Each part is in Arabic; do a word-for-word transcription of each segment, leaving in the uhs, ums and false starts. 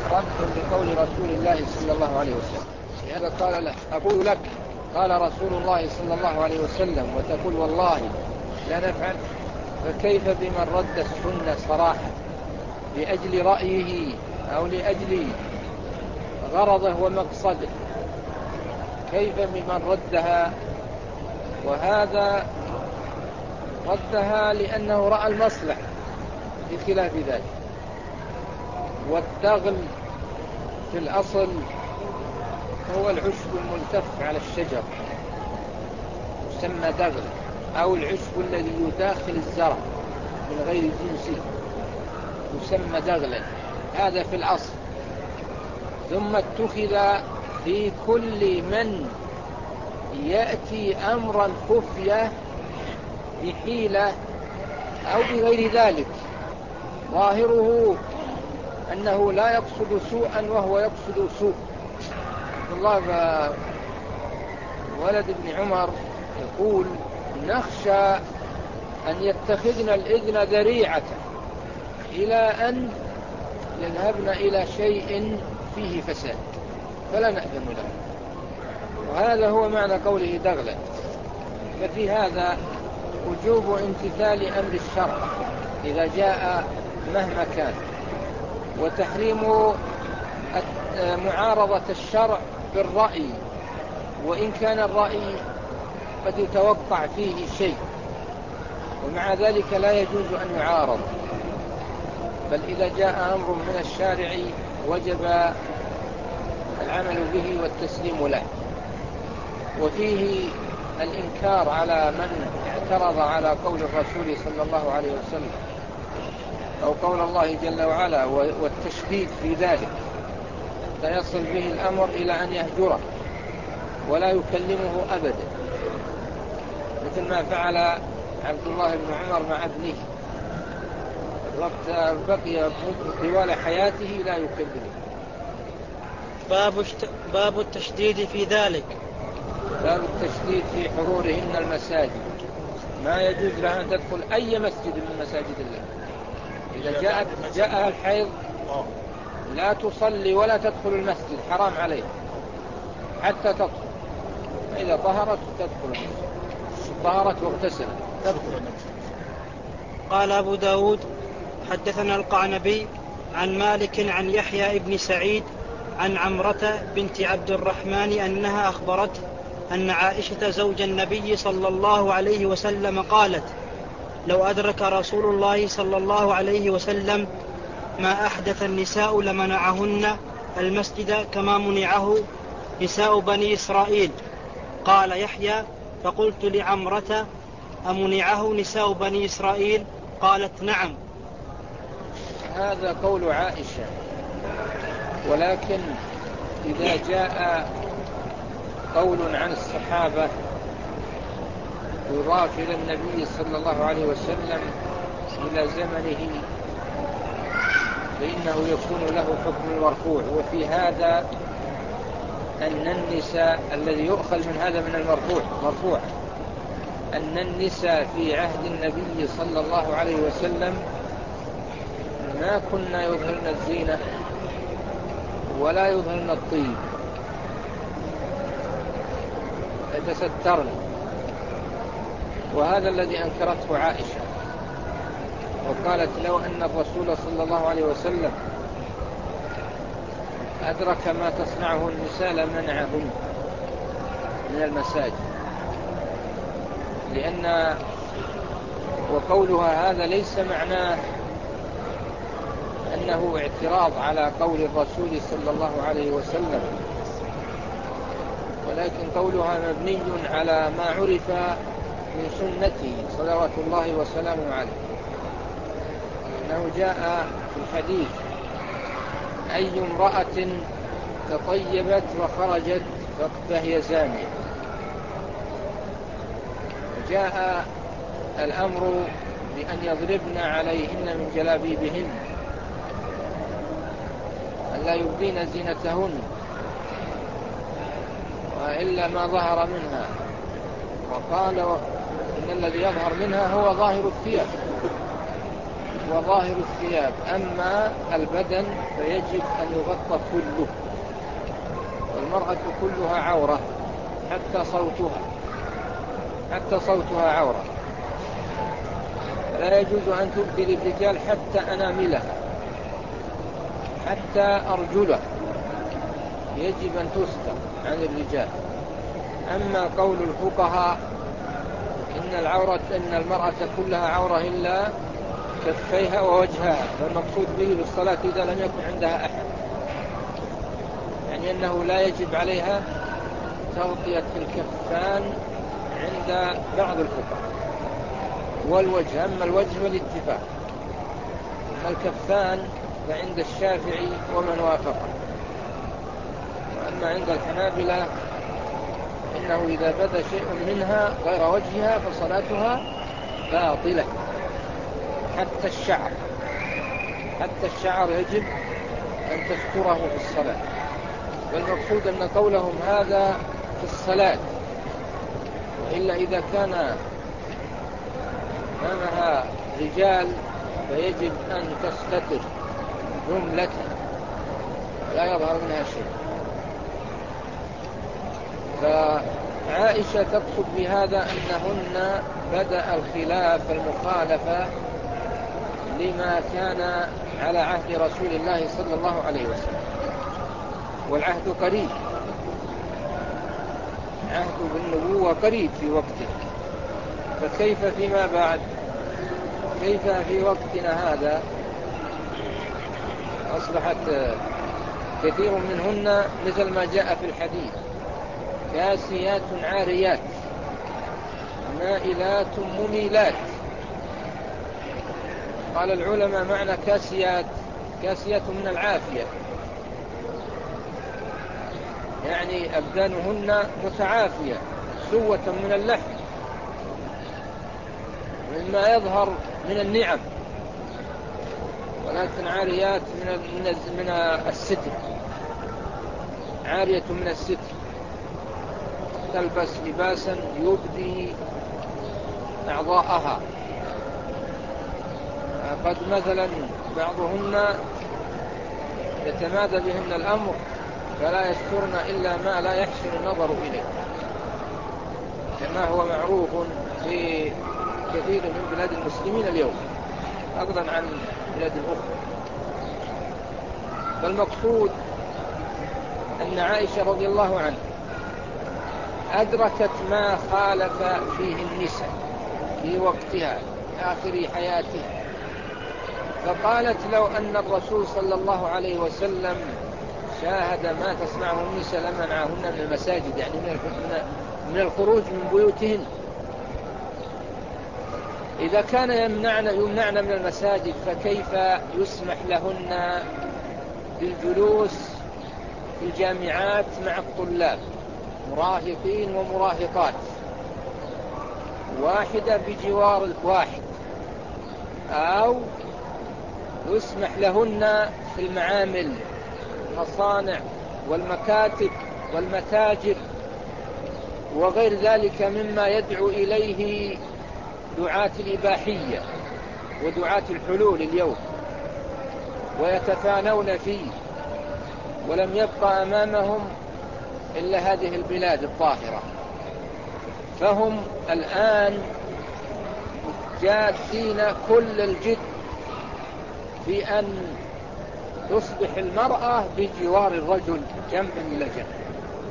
رد لقول رسول الله صلى الله عليه وسلم. لهذا قال له أقول لك قال رسول الله صلى الله عليه وسلم وتقول والله لا نفعل، فكيف بمن رد السنة صراحة لأجل رأيه أو لأجل غرضه ومقصده؟ كيف بمن ردها وهذا ردها لأنه رأى المصلحة بخلاف ذلك؟ والدغل في الأصل هو العشب الملتف على الشجر يسمى دغل، أو العشب الذي يداخل الزرع من غير جنسه يسمى دغلا، هذا في الأصل. ثم اتخذ في كل من يأتي أمرا خفية بحيلة أو بغير ذلك ظاهره أنه لا يقصد سوءا وهو يقصد سوء. عبد الله ولد ابن عمر يقول نخشى أن يتخذنا الإذن ذريعة إلى أن يذهبن إلى شيء فيه فساد فلا نأذن له، وهذا هو معنى قوله دغلا. ففي هذا وجوب امتثال أمر الشرع إذا جاء مهما كان، وتحريم معارضة الشرع بالرأي وإن كان الرأي قد يتوقع فيه شيء، ومع ذلك لا يجوز أن يعارض، بل إذا جاء أمر من الشارع وجب العمل به والتسليم له. وفيه الإنكار على من اعترض على قول الرسول صلى الله عليه وسلم أو قول الله جل وعلا، والتشديد في ذلك فيصل به الأمر إلى أن يهجره ولا يكلمه أبدا، مثل ما فعل عبد الله بن عمر مع ابنه وقت بقي طوال حياته لا يكلمه. باب, باب التشديد في ذلك. باب التشديد في حضورهن المساجد، ما يجوز لها أن تدخل أي مسجد من مساجد الله. إذا جاءت جاءها الحيض لا تصلي ولا تدخل المسجد، حرام عليها حتى تطهر، فإذا طهرت تدخل المسجد، طهرت واغتسلت تدخل المسجد. قال أبو داود حدثنا القعنبي عن مالك عن يحيى ابن سعيد عن عمرة بنت عبد الرحمن أنها أخبرته أن عائشة زوج النبي صلى الله عليه وسلم قالت: لو أدرك رسول الله صلى الله عليه وسلم ما أحدث النساء لمنعهن المسجد كما منعه نساء بني إسرائيل. قال يحيى: فقلت لعمرة: أمنعه نساء بني إسرائيل؟ قالت: نعم. هذا قول عائشة، ولكن إذا جاء قول عن الصحابة يضاف إلى النبي صلى الله عليه وسلم إلى زمنه فإنه يكون له حكم المرفوع. وفي هذا أن النساء الذي يؤخذ من هذا من المرفوع مرفوع أن النساء في عهد النبي صلى الله عليه وسلم ما كنا يظهرن الزينة ولا يظهرن الطيب، يتسترن، وهذا الذي أنكرته عائشة وقالت: لو أن الرسول صلى الله عليه وسلم أدرك ما تصنعه النساء لمنعهن من المساجد. لأن وقولها هذا ليس معناه أنه اعتراض على قول الرسول صلى الله عليه وسلم، ولكن قولها مبني على ما عرف من سنته صلوات الله وسلامه عليه، أنه جاء في الحديث: أي امرأة تطيبت وخرجت فهي زانية. وجاء الأمر بأن يضربن عليهن من جلابيبهن، أن لا يبدين زينتهن وإلا ما ظهر منها. وقال: إن الذي يظهر منها هو ظاهر الثياب، وظاهر الثياب. أما البدن فيجب أن يغطى كله، والمرأة كلها عورة حتى صوتها حتى صوتها عورة. لا يجوز أن تؤذي للرجال حتى أناملها، حتى أرجله يجب أن تستر عن الرجال. أما قول الفقهاء إن العورة إن المرأة كلها عورة إلا كفيها ووجهها، فالمقصود به بالصلاة إذا لم يكن عندها أحد، يعني أنه لا يجب عليها تغطية الكفان عند بعض الفقهاء، والوجه. أما الوجه فالاتفاق، أما الكفان فعند الشافعي ومن وافقه. وأما عند الحنابلة إنه إذا بدا شيء منها غير وجهها فصلاتها باطلة. حتى الشعر حتى الشعر يجب أن تستره في الصلاة. والمقصود أن قولهم هذا في الصلاة، وإلا إذا كان أمامها رجال فيجب أن تستتر جملة لا يظهر منها شيء. فعائشة تقصد بهذا أنهن بدأ الخلاف المخالفة لما كان على عهد رسول الله صلى الله عليه وسلم، والعهد قريب، عهد بالنبوة قريب في وقته، فكيف فيما بعد؟ كيف في وقتنا هذا أصبحت كثير منهن مثل ما جاء في الحديث كاسيات عاريات مائلات مميلات. قال العلماء معنى كاسيات كاسيات من العافية، يعني أبدانهن متعافية سوة من اللحم مما يظهر من النعم، ولكن عاريات من من الستر، عارية من الستر، تلبس لباسا يبدي أعضاءها. قد مثلا بعضهن يتمادى بهن الأمر فلا يسترن إلا ما لا يحسن النظر إليه، كما هو معروف في كثير من بلاد المسلمين اليوم فضلا عن بلاد الأخرى. فالمقصود أن عائشة رضي الله عنها أدركت ما خالف فيه النساء في وقتها في آخر حياتها، فقالت لو أن الرسول صلى الله عليه وسلم شاهد ما تصنعه النساء لمنعهن من المساجد، يعني من الخروج من بيوتهن. إذا كان يمنعن يمنعن من المساجد فكيف يسمح لهن بالجلوس في الجامعات مع الطلاب مراهقين ومراهقات، واحدة بجوار واحد، أو يسمح لهن في المعامل المصانع والمكاتب والمتاجر وغير ذلك مما يدعو إليه دعاة الإباحية ودعاة الحلول اليوم، ويتفانون فيه، ولم يبقى أمامهم إلا هذه البلاد الطاهرة. فهم الآن جادين كل الجد في أن تصبح المرأة بجوار الرجل جنبا إلى جنب،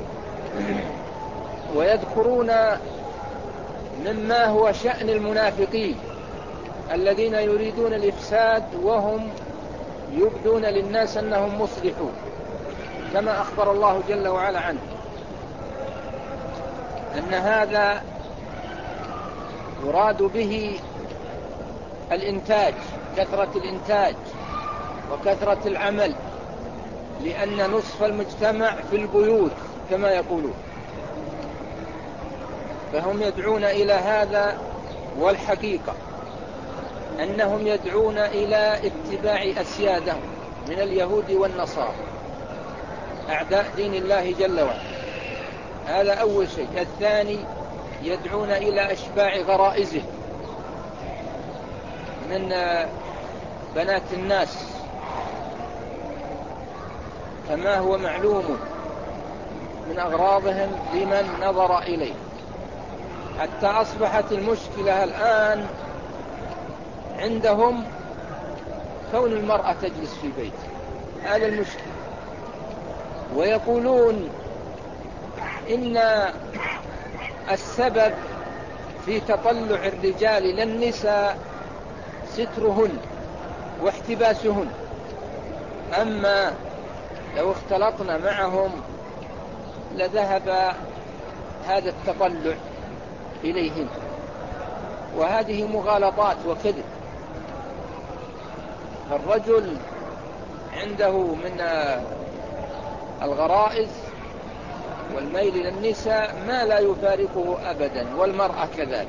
ويذكرون مما هو شأن المنافقين الذين يريدون الإفساد وهم يبدون للناس أنهم مصلحون، كما أخبر الله جل وعلا عنه أن هذا يراد به الإنتاج، كثرة الإنتاج وكثرة العمل، لأن نصف المجتمع في البيوت كما يقولون. فهم يدعون إلى هذا، والحقيقة أنهم يدعون إلى اتباع أسيادهم من اليهود والنصارى أعداء دين الله جل وعلا. هذا أول شيء. الثاني يدعون إلى إشباع غرائزه من بنات الناس كما هو معلوم من أغراضهم لمن نظر إليه، حتى أصبحت المشكلة الآن عندهم كون المرأة تجلس في بيت، هذا المشكلة. ويقولون إن السبب في تطلع الرجال للنساء سترهن واحتباسهن، أما لو اختلطنا معهم لذهب هذا التطلع إليهن، وهذه مغالطات وكذب. فالرجل عنده من الغرائز والميل للنساء ما لا يفارقه أبدا، والمرأة كذلك.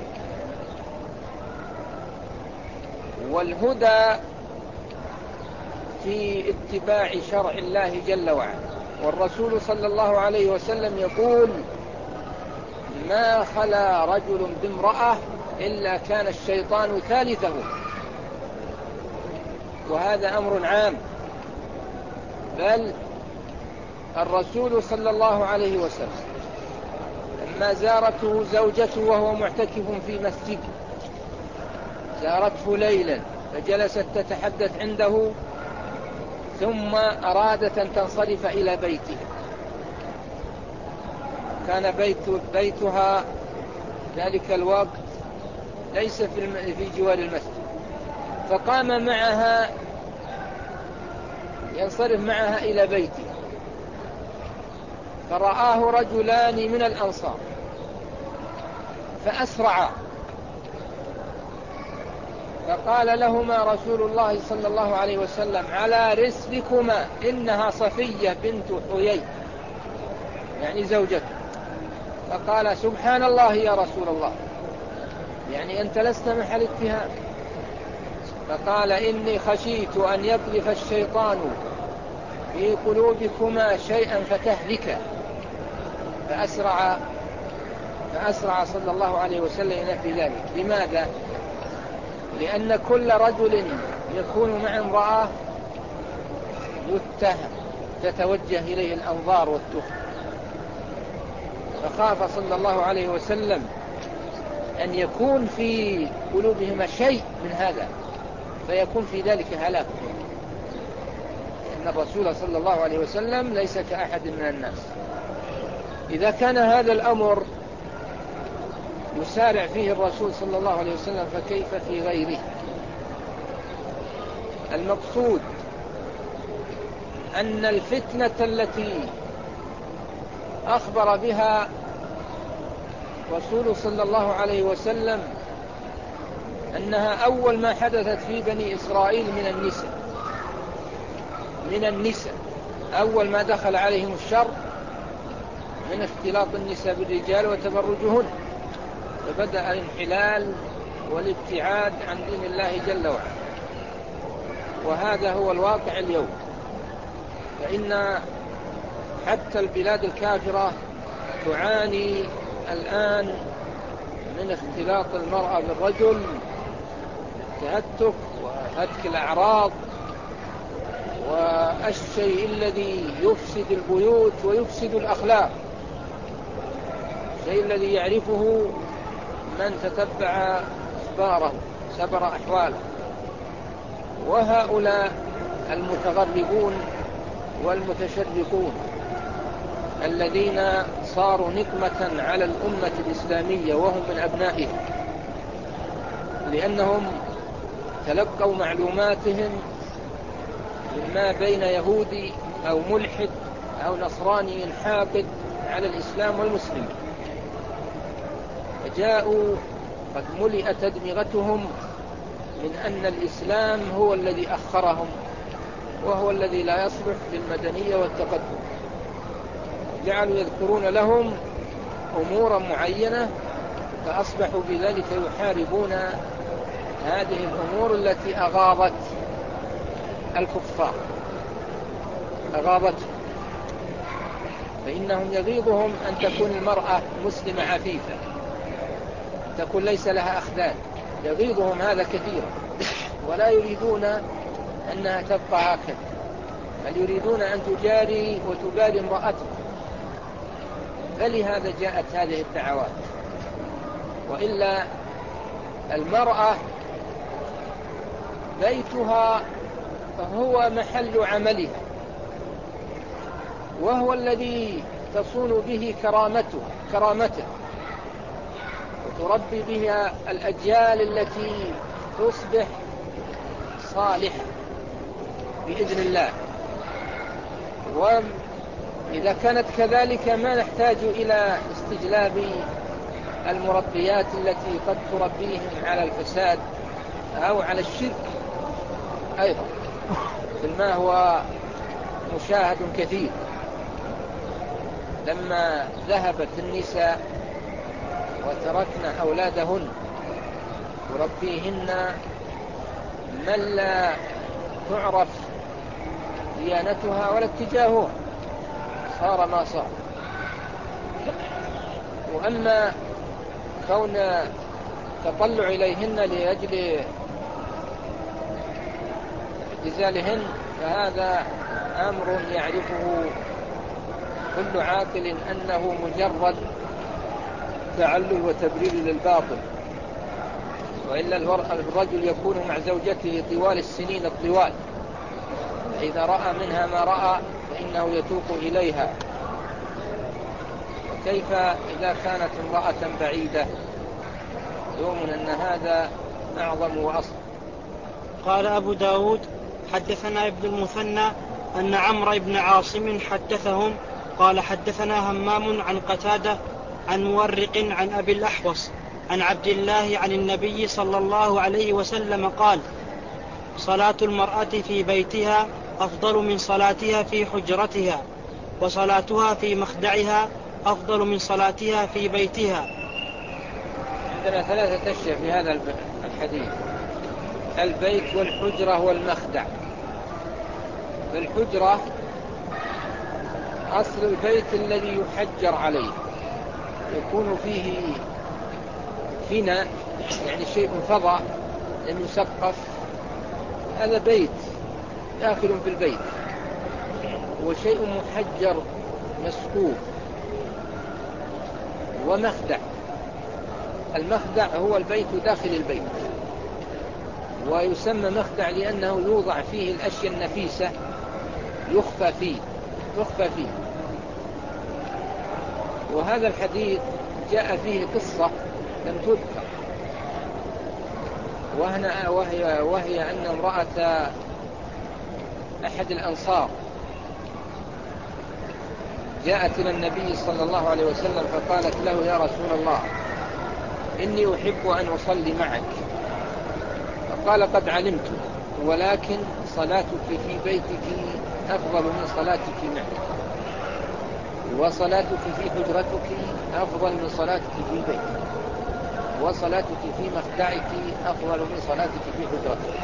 والهدى في اتباع شرع الله جل وعلا، والرسول صلى الله عليه وسلم يقول: ما خلا رجل بامرأة إلا كان الشيطان ثالثه. وهذا أمر عام، بل الرسول صلى الله عليه وسلم لما زارته زوجته وهو معتكف في مسجد، زارته ليلا فجلست تتحدث عنده، ثم أرادت أن تنصرف إلى بيته، كان بيت بيتها ذلك الوقت ليس في في جوار المسجد، فقام معها ينصرف معها إلى بيته، فرآه رجلان من الأنصار فأسرعا، فقال لهما رسول الله صلى الله عليه وسلم: على رسلكما، إنها صفية بنت حيي، يعني زوجته. فقال: سبحان الله يا رسول الله، يعني أنت لست محل اتهام. فقال: إني خشيت أن يقذف الشيطان في قلوبكما شيئا فتهلكا. فأسرع فأسرع صلى الله عليه وسلم في ذلك. لماذا؟ لأن كل رجل يكون مع امرأة يتهم، تتوجه إليه الأنظار والتهم، فخاف صلى الله عليه وسلم أن يكون في قلوبهما شيء من هذا فيكون في ذلك هلاك، لأن الرسول صلى الله عليه وسلم ليس كأحد من الناس. إذا كان هذا الأمر يسارع فيه الرسول صلى الله عليه وسلم فكيف في غيره؟ المقصود أن الفتنة التي أخبر بها رسول صلى الله عليه وسلم أنها أول ما حدثت في بني إسرائيل من النساء من النساء أول ما دخل عليهم الشر من اختلاط النساء بالرجال وتبرجهن، فبدأ الانحلال والابتعاد عن دين الله جل وعلا. وهذا هو الواقع اليوم، فإن حتى البلاد الكافرة تعاني الآن من اختلاط المرأة بالرجل، التهتك وهتك الأعراض والشيء الذي يفسد البيوت ويفسد الأخلاق، الشيء الذي يعرفه من تتبع أخباره سبر أحواله. وهؤلاء المتغربون والمتشرقون الذين صاروا نقمة على الأمة الإسلامية وهم من أبنائهم، لأنهم تلقوا معلوماتهم مما بين يهودي أو ملحد أو نصراني حاقد على الإسلام والمسلمين، فجاءوا قد ملئت أدمغتهم من أن الإسلام هو الذي أخرهم وهو الذي لا يصلح للمدنية والتقدم. جعلوا يذكرون لهم أمورا معينة، فأصبحوا بذلك يحاربون هذه الأمور التي أغاضت الكفار أغاضتهم. فإنهم يغيظهم أن تكون المرأة مسلمة عفيفة، تكون ليس لها أخدان، يغيظهم هذا كثيرا، ولا يريدون أنها تبقى هكذا، بل يريدون أن تجاري وتباري امرأته، فلهذا جاءت هذه الدعوات. وإلا المرأة بيتها هو محل عملها، وهو الذي تصون به كرامته كرامته وتربي بها الأجيال التي تصبح صالحة بإذن الله. وإذا كانت كذلك ما نحتاج إلى استجلاب المربيات التي قد تربيهم على الفساد أو على الشرك أيضا، مثل ما هو مشاهد كثير. لما ذهبت النساء وتركن أولادهن يربيهن من لا تعرف ديانتها ولا اتجاهها، صار ما صار. وأما كون تطلع إليهن لأجل اعتزالهن فهذا أمر يعرفه كل عاقل أنه مجرد تعلل وتبرير للباطل. وإلا الرجل يكون مع زوجته طوال السنين الطوال، فإذا رأى منها ما رأى فإنه يتوق إليها، وكيف إذا كانت امرأة بعيدة؟ يوم أن هذا أعظم وأصل. قال أبو داود حدثنا ابن المثنى أن عمرو بن عاصم حدثهم قال حدثنا همام عن قتادة عن مورق عن أبي الأحوص عن عبد الله عن النبي صلى الله عليه وسلم قال: صلاة المرأة في بيتها أفضل من صلاتها في حجرتها، وصلاتها في مخدعها أفضل من صلاتها في بيتها. عندنا ثلاثة أشياء في هذا الحديث: البيت والحجرة والمخدع. الحجرة أصل البيت الذي يحجر عليه، يكون فيه فناء يعني شيء فضاء لم يسقف، هذا بيت داخل في البيت. وشيء محجر مسقوف. ومخدع، المخدع هو البيت داخل البيت، ويسمى مخدع لأنه يوضع فيه الأشياء النفيسة يخفى فيه يخفى فيه وهذا الحديث جاء فيه قصة لم تذكر، وهي, وهي أن امرأة أحد الأنصار جاءت إلى النبي صلى الله عليه وسلم فقالت له: يا رسول الله، إني أحب أن أصلي معك. فقال: قد علمت، ولكن صلاتك في بيتك أفضل من صلاتك معي، وصلاتك في حجرتك أفضل من صلاتك في بيتك، وصلاتك في مخدعك أفضل من صلاتك في حجرتك.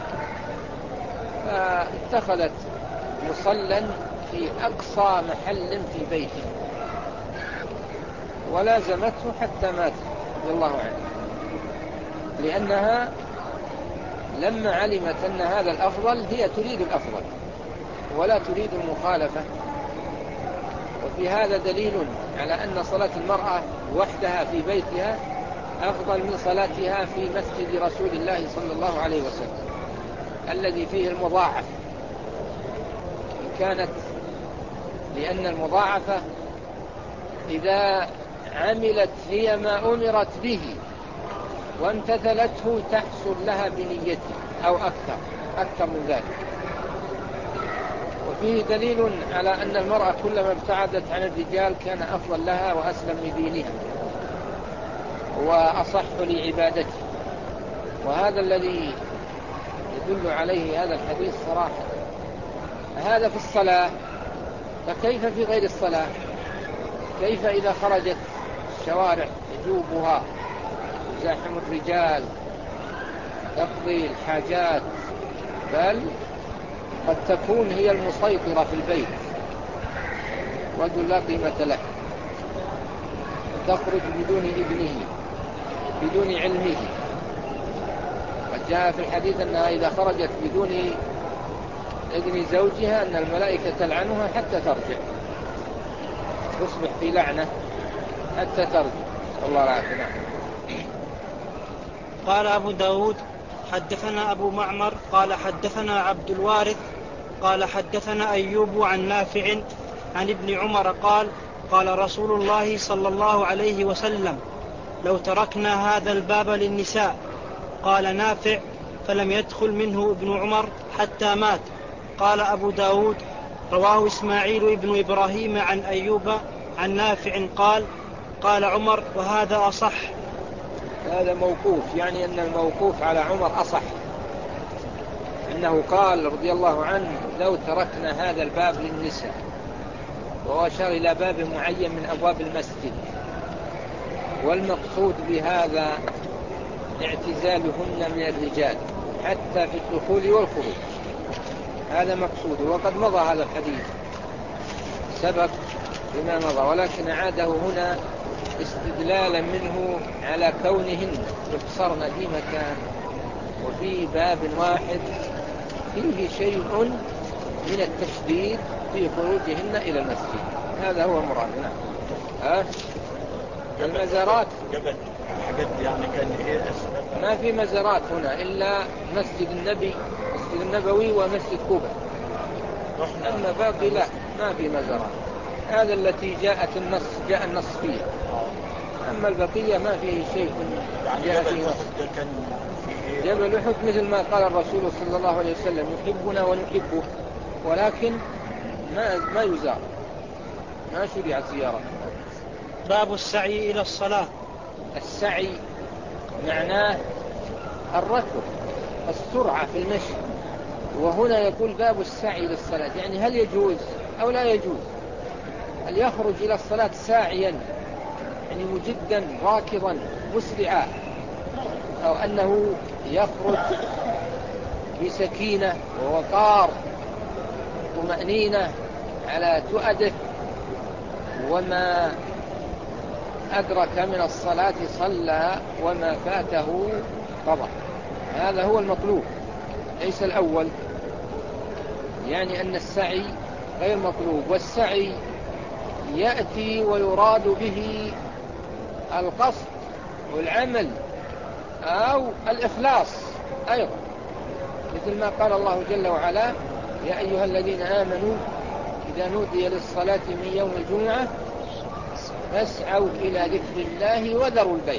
فاتخذت مصلا في أقصى محل في بيته ولازمته حتى مات رضي الله عنه، لأنها لما علمت أن هذا الأفضل هي تريد الأفضل ولا تريد المخالفة. وفي هذا دليل على أن صلاة المرأة وحدها في بيتها أفضل من صلاتها في مسجد رسول الله صلى الله عليه وسلم الذي فيه المضاعف، إن كانت، لأن المضاعفة إذا عملت هي ما أمرت به وامتثلته تحصل لها بنيته أو أكثر أكثر من ذلك. وفيه دليل على أن المرأة كلما ابتعدت عن الرجال كان أفضل لها وأسلم لدينها وأصح لعبادته، وهذا الذي يدل عليه هذا الحديث صراحة. هذا في الصلاة، فكيف في غير الصلاة؟ كيف إذا خرجت الشوارع يجوبها يزاحم الرجال تقضي الحاجات، بل قد تكون هي المسيطرة في البيت، رجل لا قيمة له، تخرج بدون إذنه بدون علمه. قد جاء في الحديث أنها إذا خرجت بدون إذن زوجها أن الملائكة تلعنها حتى ترجع، تصبح في لعنة حتى ترجع. الله العافية. قال أبو داود حدثنا أبو معمر قال حدثنا عبد الوارث قال حدثنا أيوب عن نافع عن ابن عمر قال قال رسول الله صلى الله عليه وسلم لو تركنا هذا الباب للنساء. قال نافع فلم يدخل منه ابن عمر حتى مات. قال أبو داود رواه إسماعيل ابن إبراهيم عن أيوب عن نافع قال قال عمر وهذا أصح. هذا موقوف، يعني أن الموقوف على عمر أصح، أنه قال رضي الله عنه لو تركنا هذا الباب للنساء، وأشار إلى باب معين من أبواب المسجد، والمقصود بهذا اعتزالهن من الرجال حتى في الدخول والخروج، هذا مقصود. وقد مضى هذا الحديث سبق بما مضى، ولكن عاده هنا استدلالا منه على كونهن يقصرن في مكان وفي باب واحد فيه شيء من التشديد في خروجهن إلى المسجد، هذا هو المراد. نعم. أه؟ المزارات حاجات يعني كان ايه ما في مزارات هنا إلا مسجد النبي مسجد النبوي ومسجد كوبا، أما باقي لا ما في مزارات. هذا التي جاءت النص جاء النص فيه، أما البقية ما فيه شيء جاء فيه نص. جبل أحد مثل ما قال الرسول صلى الله عليه وسلم يحبنا ونحبه، ولكن ما ما يزار، ما شرع الزيارة. باب السعي إلى الصلاة. السعي معناه الركض، السرعة في المشي، وهنا يقول باب السعي للصلاة، يعني هل يجوز أو لا يجوز؟ هل يخرج إلى الصلاة ساعيا يعني مجدا راكضا مسرعا، أو أنه يخرج بسكينة ووقار وطمأنينة على تؤده، وما أدرك من الصلاة صلى وما فاته قضى. هذا هو المطلوب ليس الأول، يعني أن السعي غير مطلوب. والسعي يأتي ويراد به القصد والعمل أو الإخلاص أيضا، مثل ما قال الله جل وعلا يا أيها الذين آمنوا إذا نودي للصلاة من يوم الجمعة فاسعوا إلى ذكر الله وذروا البيع.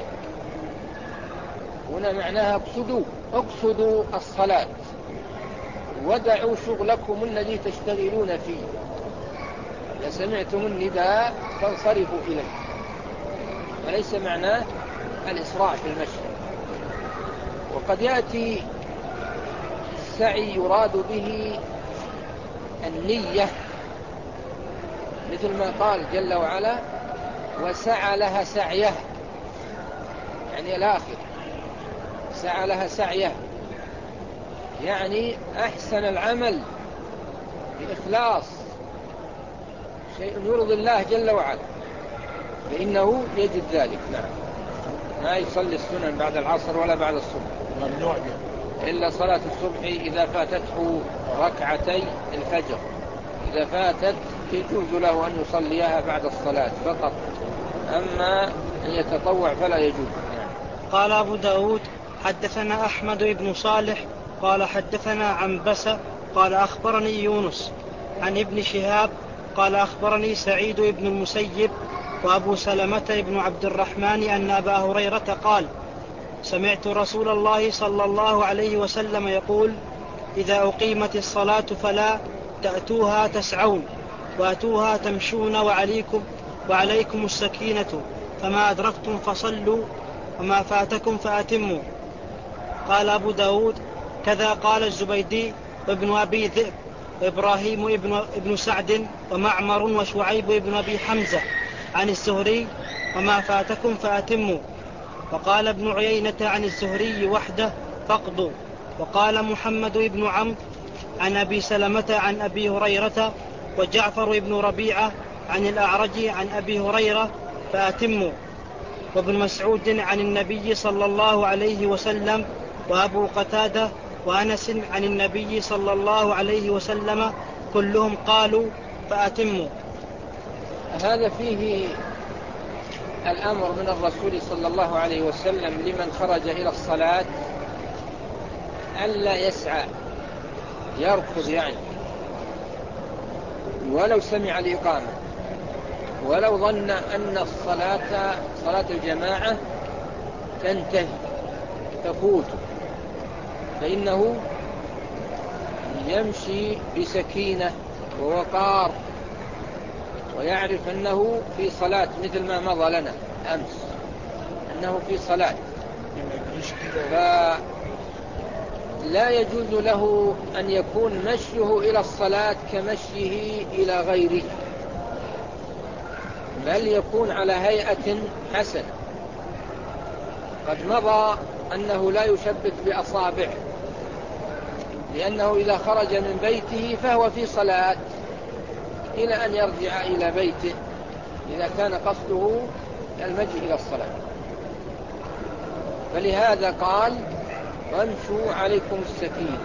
هنا معناها اقصدوا اقصدوا الصلاة ودعوا شغلكم الذي تشتغلون فيه، إذا سمعتم النداء فانصرفوا إليه، وليس معناه الإسراع في المشي. وقد يأتي السعي يراد به النية، مثل ما قال جل وعلا وسعى لها سعيها، يعني الآخر سعى لها سعيها، يعني أحسن العمل بإخلاص، شيء يرضي الله جل وعلا فإنه يجد ذلك. نعم. ما يصلي السنن بعد العصر ولا بعد الصبح، ممنوع إلا صلاة الصبح إذا فاتته ركعتي الفجر، إذا فاتت يجوز له أن يصليها بعد الصلاة فقط، أما أن يتطوع فلا يجوز. يعني. قال أبو داود حدثنا أحمد بن صالح قال حدثنا عنبسة قال أخبرني يونس عن ابن شهاب قال أخبرني سعيد بن المسيب وأبو سلمة بن عبد الرحمن أن أبا هريرة قال سمعت رسول الله صلى الله عليه وسلم يقول إذا أقيمت الصلاة فلا تأتوها تسعون وأتوها تمشون وعليكم, وعليكم السكينة، فما أدركتم فصلوا وما فاتكم فأتموا. قال أبو داود كذا قال الزبيدي وابن أبي ذئب وإبراهيم ابن, ابن سعد ومعمر وشعيب بن أبي حمزة عن الزهري وما فاتكم فأتموا. وقال ابن عيينة عن الزهري وحده فاقضوا. وقال محمد بن عمرو عن أبي سلمة عن أبي هريرة وجعفر بن ربيعة عن الأعرج عن أبي هريرة فأتموا. وابن مسعود عن النبي صلى الله عليه وسلم وأبو قتادة وأنس عن النبي صلى الله عليه وسلم كلهم قالوا فأتموا. هذا فيه الأمر من الرسول صلى الله عليه وسلم لمن خرج إلى الصلاة ألا يسعى يركض يعني ولو سمع الإقامة ولو ظن أن الصلاة صلاة الجماعة تنتهي تفوت، فإنه يمشي بسكينة ووقار ويعرف أنه في صلاة، مثل ما مضى لنا أمس أنه في صلاة، فلا يجوز له أن يكون مشيه إلى الصلاة كمشيه إلى غيره، بل يكون على هيئة حسنة. قد مضى أنه لا يشبك بأصابعه، لأنه إذا خرج من بيته فهو في صلاة إلى أن يرجع إلى بيته إذا كان قصده المجيء إلى الصلاة. فلهذا قال وامشوا عليكم السكينة،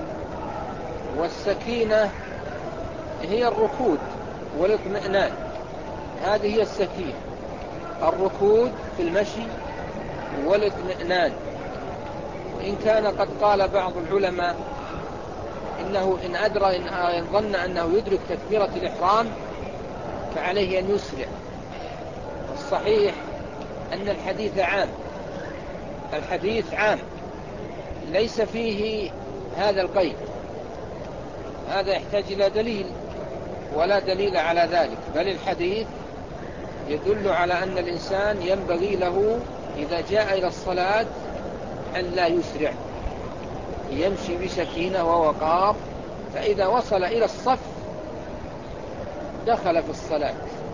والسكينة هي الركود والاطمئنان، هذه هي السكينة، الركود في المشي والاطمئنان. وإن كان قد قال بعض العلماء إنه إن أدرى إن ظن أنه يدرك تكبيرة الإحرام فعليه أن يسرع. الصحيح أن الحديث عام، الحديث عام ليس فيه هذا القيد، هذا يحتاج إلى دليل ولا دليل على ذلك، بل الحديث يدل على أن الإنسان ينبغي له إذا جاء إلى الصلاة أن لا يسرع، يمشي بسكينة ووقار، فإذا وصل إلى الصف دخل في الصلاة.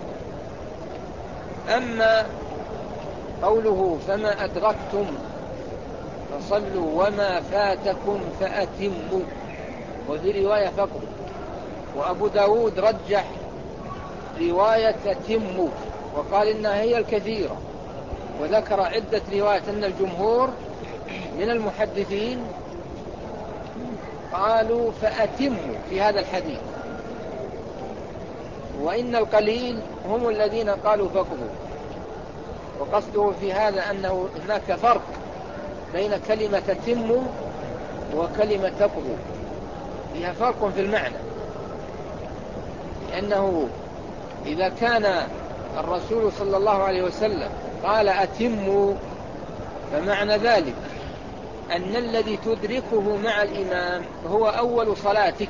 أما قوله فما أدركتم فصلوا وما فاتكم فأتموا، وفي رواية فقط، وأبو داود رجح رواية أتموا وقال إنها هي الكثيرة، وذكر عدة روايات أن الجمهور من المحدثين قالوا فأتموا في هذا الحديث، وإن القليل هم الذين قالوا فقدوا. وقصده في هذا أنه هناك فرق بين كلمة تتم وكلمة تقضوا، فيها فرق في المعنى، لأنه إذا كان الرسول صلى الله عليه وسلم قال أتموا فمعنى ذلك أن الذي تدركه مع الإمام هو أول صلاتك،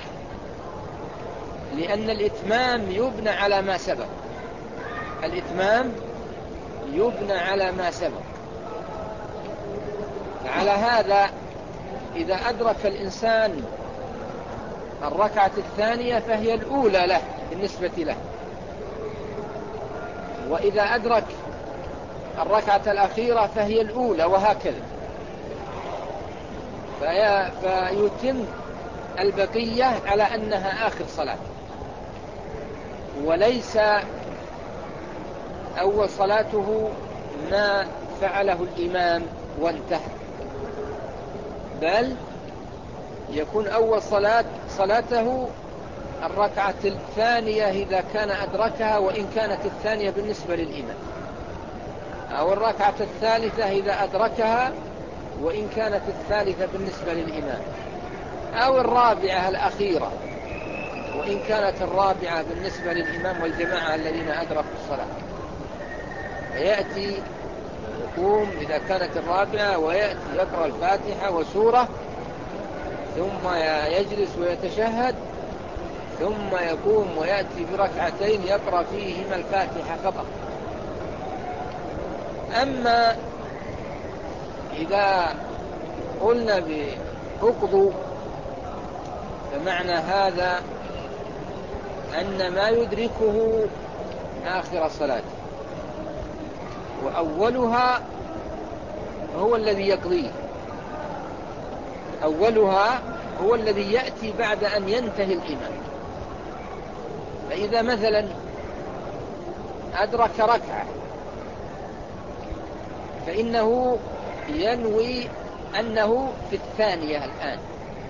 لأن الإتمام يبنى على ما سبق، الإتمام يبنى على ما سبق. على هذا إذا أدرك الإنسان الركعة الثانية فهي الأولى له بالنسبة له، وإذا أدرك الركعة الأخيرة فهي الأولى، وهكذا، في فيتم البقية على أنها آخر صلاة، وليس أول صلاته ما فعله الإمام وانتهى، بل يكون أول صلاة صلاته الركعة الثانية إذا كان أدركها، وإن كانت الثانية بالنسبة للإمام، أو الركعة الثالثة إذا أدركها وإن كانت الثالثة بالنسبة للإمام، أو الرابعة الأخيرة وإن كانت الرابعة بالنسبة للإمام والجماعة الذين أدركوا الصلاة. فيأتي يقوم إذا كانت الرابعة ويأتي يقرأ الفاتحة وسورة، ثم يجلس ويتشهد، ثم يقوم ويأتي بركعتين يقرأ فيهما الفاتحة فقط. أما إذا قلنا بأقضوا فمعنى هذا أن ما يدركه آخر صلاة، وأولها هو الذي يقضيه، أولها هو الذي يأتي بعد أن ينتهي الإمام. فإذا مثلا أدرك ركعة فإنه ينوي أنه في الثانية الآن،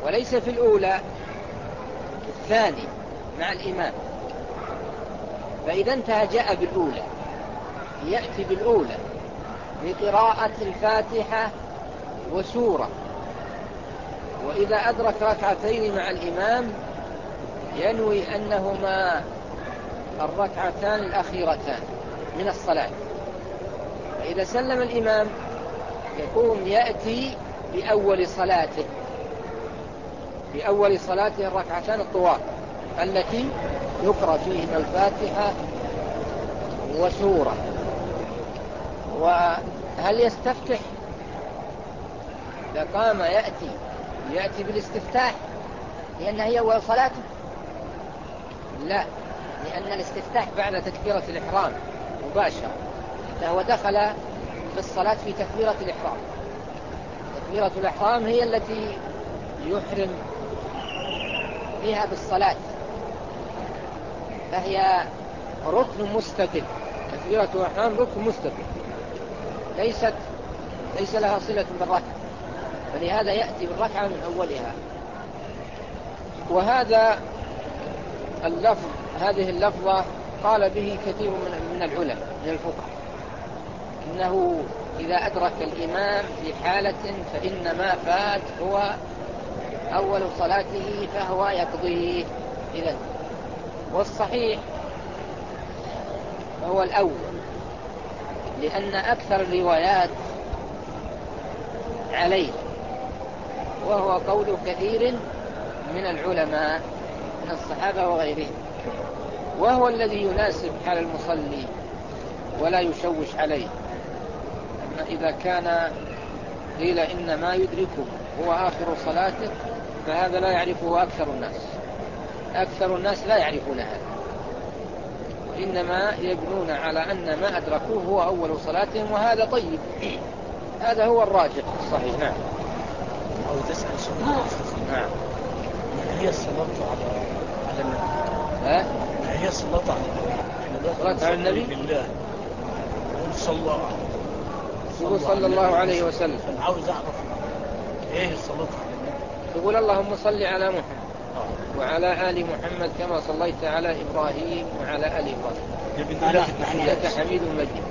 وليس في الأولى، الثاني مع الإمام. فإذا انتهى جاء بالأولى، يأتي بالأولى بقراءة الفاتحة وسورة. وإذا أدرك ركعتين مع الإمام ينوي أنهما الركعتان الأخيرتان من الصلاة. فإذا سلم الإمام يقوم يأتي بأول صلاته، بأول صلاته الركعتان الطوال التي يقرأ فيهما الفاتحة وسورة. وهل يستفتح؟ إذا قام يأتي يأتي بالاستفتاح لأنها هي أول صلاته؟ لا، لأن الاستفتاح بعد تكبيرة الإحرام مباشرة، فهو دخل في الصلاة في تكبيرة الإحرام. تكبيرة الإحرام هي التي يحرم بها بالصلاة، فهي ركن مستقل. تكبيرة الإحرام ركن مستقل، ليست ليس لها صلة بالركعة، فلهذا يأتي بالركعة من أولها. وهذا اللفظ، هذه اللفظة قال به كثير من من العلماء من الفقهاء، إنه إذا أدرك الإمام في حالة فإن ما فات هو أول صلاته فهو يقضيه. إذن والصحيح هو الأول، لأن أكثر الروايات عليه، وهو قول كثير من العلماء من الصحابة وغيرهم، وهو الذي يناسب حال المصلي ولا يشوش عليه. أما إذا كان قيل إن ما يدركه هو آخر صلاته فهذا لا يعرفه أكثر الناس، أكثر الناس لا يعرفون هذا، وإنما يبنون على أن ما أدركوه هو أول صلاتهم، وهذا طيب، هذا هو الراجح الصحيح. نعم. أو تسأل سؤال. نعم. ما هي الصلاة على على النبي؟ ها؟ ما هي الصلاة على النبي؟ الصلاة على النبي بالله. صلى يقول صلى الله عليه وسلم. أنا عاوز أعرف إيه الصلاة على النبي. يقول اللهم صل على محمد وعلى آل محمد كما صليت على إبراهيم وعلى آل إبراهيم إنك حميد مجيد.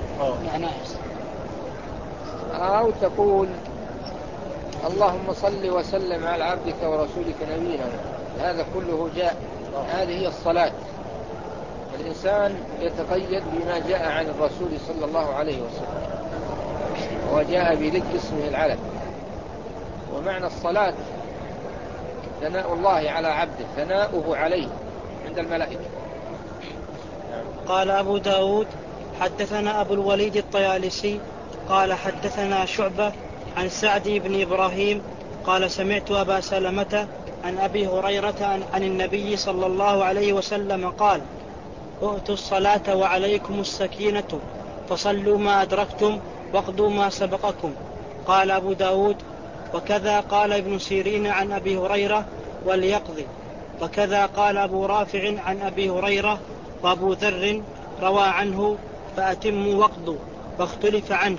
أو تقول اللهم صل وسلم على عبدك ورسولك نبينا، هذا كله جاء. هذه هي الصلاة. الإنسان يتقيد بما جاء عن الرسول صلى الله عليه وسلم، وجاء بذكر اسمه العلم. ومعنى الصلاة ثناء الله على عبده، ثناؤه عليه عند الملائكة. قال أبو داود حدثنا أبو الوليد الطيالسي قال حدثنا شعبة عن سعد بن إبراهيم قال سمعت أبا سلمة عن أبي هريرة عن النبي صلى الله عليه وسلم قال ائتوا الصلاة وعليكم السكينة فصلوا ما أدركتم واقضوا ما سبقكم. قال أبو داود وكذا قال ابن سيرين عن أبي هريرة وليقضي، وكذا قال أبو رافع عن أبي هريرة، وأبو ذر روى عنه فأتموا واقضوا، واختلف عنه.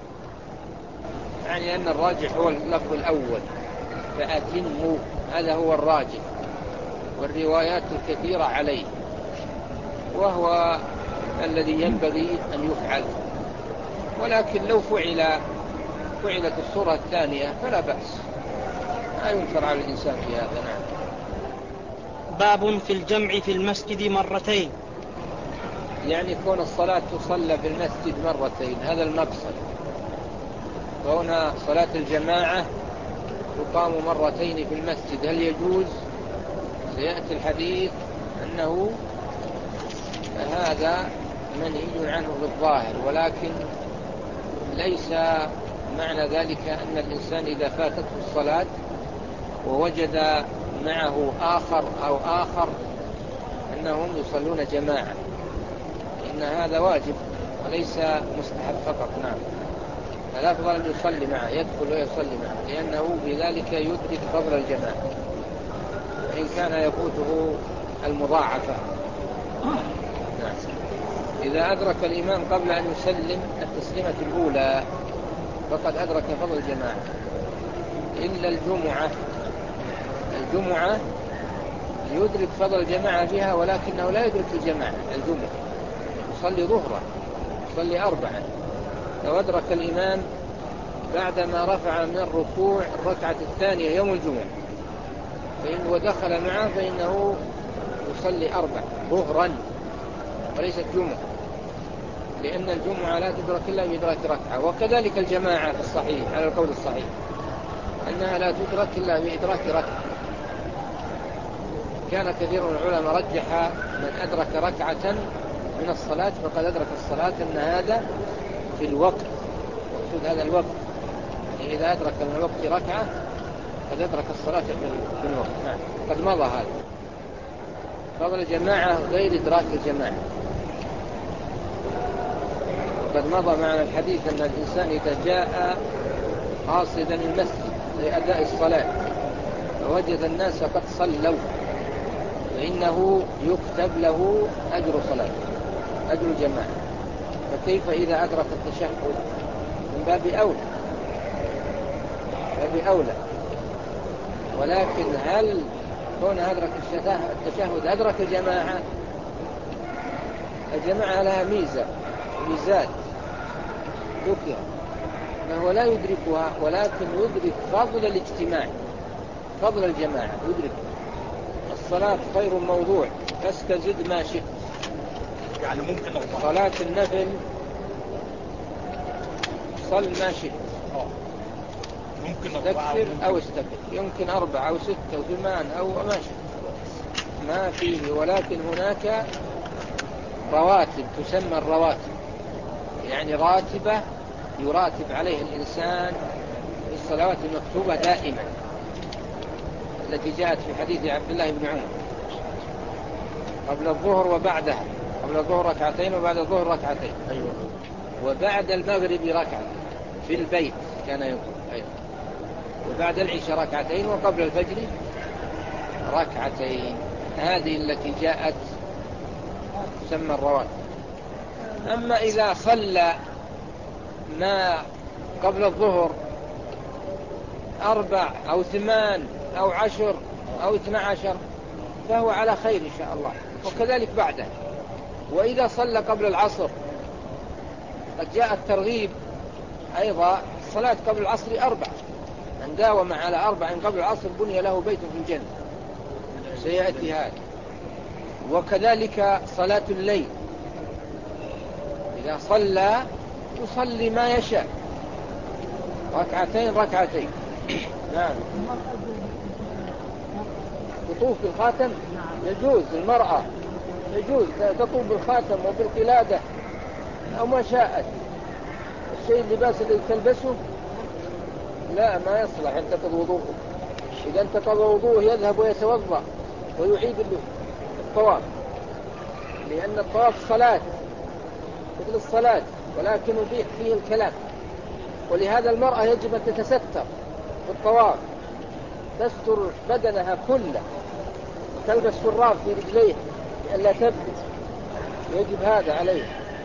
يعني أن الراجح هو اللفظ الأول فأتموا، هذا هو الراجح، والروايات الكثيرة عليه، وهو الذي ينبغي أن يفعل. ولكن لو فعل فعلت الصورة الثانية فلا بأس، لا ينكر على الإنسان في هذا. نعم. باب في الجمع في المسجد مرتين، يعني كون الصلاة تصلى في المسجد مرتين، هذا المقصد. كون صلاة الجماعة تقام مرتين في المسجد هل يجوز؟ سيأتي الحديث أنه هذا منهي عنه بالظاهر، ولكن ليس معنى ذلك أن الإنسان إذا فاتته الصلاة ووجد معه آخر أو آخر أنهم يصلون جماعة، إن هذا واجب وليس مستحب فقط. نعم. فلا أفضل أن يصلي معه، يدخل ويصلي معه، لأنه بذلك يدرك فضل الجماعة، وإن كان يفوته المضاعفة. نعم. إذا أدرك الإمام قبل أن يسلم التسليمة الأولى فقد أدرك فضل الجماعة، إلا الجمعة الجمعة يدرك فضل الجماعة فيها، ولكنه لا يدرك الجماعة الجمعة، يصلي ظهرا، يصلي أربعا. لو أدرك الإمام بعدما رفع من الركوع الركعة الثانية يوم الجمعة فإن ودخل معه فإنه يصلي أربع ظهرا وليست جمعة، لأن الجمعة لا تدرك إلا بإدراك ركعة. وكذلك الجماعة في الصحيح على القول الصحيح أنها لا تدرك إلا بإدراك ركعة. كان كثير من العلماء رجح من أدرك ركعة من الصلاة فقد أدرك الصلاة، أن هذا في الوقت، مقصود هذا الوقت، يعني إذا أدرك من الوقت ركعة قد أدرك الصلاة في الوقت. نعم قد مضى هذا. فضل الجماعة غير إدراك الجماعة، وقد مضى معنا الحديث أن الإنسان إذا جاء قاصدا المسجد لأداء الصلاة ووجد الناس قد صلوا فإنه يكتب له أجر صلاة، أجر الجماعة. فكيف إذا أدرك التشهد؟ من باب أولى، باب أولى. ولكن هل كون أدرك التشهد أدرك الجماعة؟ الجماعة لها ميزة وميزات ذكر، فهو لا يدركها، ولكن يدرك فضل الاجتماع، فضل الجماعة يدرك. الصلاة خير موضوع فاستزد ما شئت، يعني ممكن صلاة النفل صل ما شئت، ممكن تكثر أو استكثر، يمكن أربعة أو ستة أو ثمان أو ما شئت، ما فيه. ولكن هناك رواتب تسمى الرواتب، يعني راتبة يراتب عليه الإنسان في الصلوات المكتوبة دائما التي جاءت في حديث عبد الله بن عمر قبل الظهر وبعدها، قبل الظهر ركعتين وبعد الظهر ركعتين، أيوة. وبعد المغرب ركعة في البيت كان يقول، أيوة. وبعد العشاء ركعتين وقبل الفجر ركعتين. هذه التي جاءت تسمى الرواتب. أما إذا صلى ما قبل الظهر أربع أو ثمان أو عشر أو اثنى عشر فهو على خير إن شاء الله، وكذلك بعده. وإذا صلى قبل العصر قد جاء الترغيب أيضا، الصلاة قبل العصر أربع، من داوم على أربع قبل العصر بني له بيت في الجنة، سيأتي هذا. وكذلك صلاة الليل إذا صلى يصلي ما يشاء، ركعتين ركعتين. نعم. تطوف بالخاتم يجوز للمرأة، يجوز تطوف بالخاتم وبالقلادة أو ما شاءت. الشيء اللباس الذي تلبسه لا ما يصلح أن تقض وضوءه. إذا انتقض وضوءه يذهب ويتوضأ ويعيد الطواف، لأن الطواف صلاة مثل الصلاة، ولكن يبيح فيه الكلام. ولهذا المرأة يجب أن تتستر في الطواف، تستر بدنها كله، تلبس شراب في رجليها لئلا تبدو، يجب هذا عليه،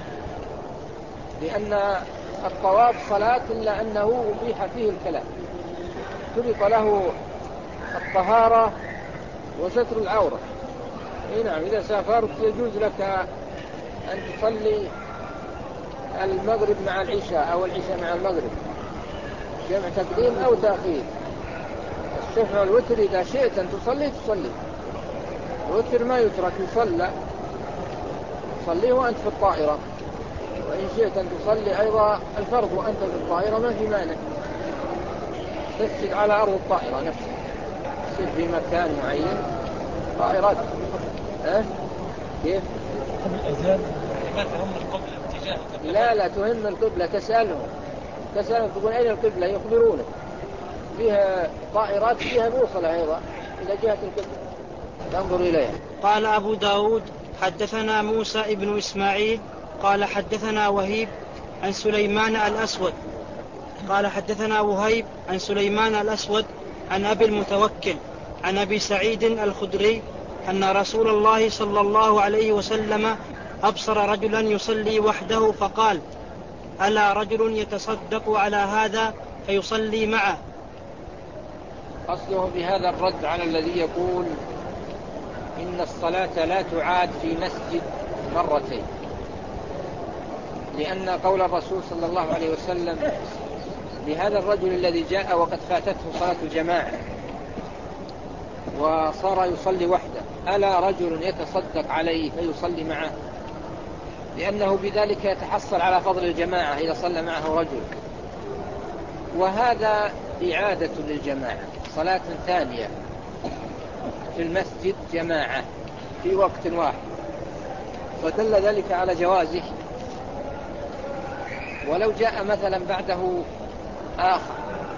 لأن الطواف صلاة إلا أنه أبيح فيه الكلام. شرط له الطهارة وستر العورة. إيه نعم. إذا سافرت يجوز لك أن تصلي المغرب مع العشاء أو العشاء مع المغرب، جمع تقديم أو تأخير. الشفع والوتر إذا شئت أن تصلي تصلي، الوتر ما يترك يصلى، تصليه وأنت في الطائرة. وإن شئت أن تصلي أيضا الفرض وأنت في الطائرة ما في مانع، تسجد على أرض الطائرة نفسها، تسجد في مكان معين طائرات. ها كيف؟ ما تهم القبلة اتجاه القبلة؟ لا لا تهم القبلة، تسألهم تسألهم تقول أين القبلة يخبرونك. فيها طائرات فيها بوصلة أيضا إلى جهة القبلة تنظر إليها. قال أبو داود حدثنا موسى ابن إسماعيل قال حدثنا وهيب عن سليمان الأسود قال حدثنا وهيب عن سليمان الأسود عن أبي المتوكل عن أبي سعيد الخدري أن رسول الله صلى الله عليه وسلم أبصر رجلا يصلي وحده فقال: ألا رجل يتصدق على هذا فيصلي معه؟ أصله بهذا الرد على الذي يقول إن الصلاة لا تعاد في مسجد مرتين، لأن قول الرسول صلى الله عليه وسلم لهذا الرجل الذي جاء وقد فاتته صلاة الجماعة وصار يصلي وحده: ألا رجل يتصدق عليه فيصلي معه؟ لأنه بذلك يتحصل على فضل الجماعة إذا صلى معه رجل. وهذا إعادة للجماعة، صلاة ثانية في المسجد جماعة في وقت واحد، ودل ذلك على جوازه. ولو جاء مثلا بعده آخر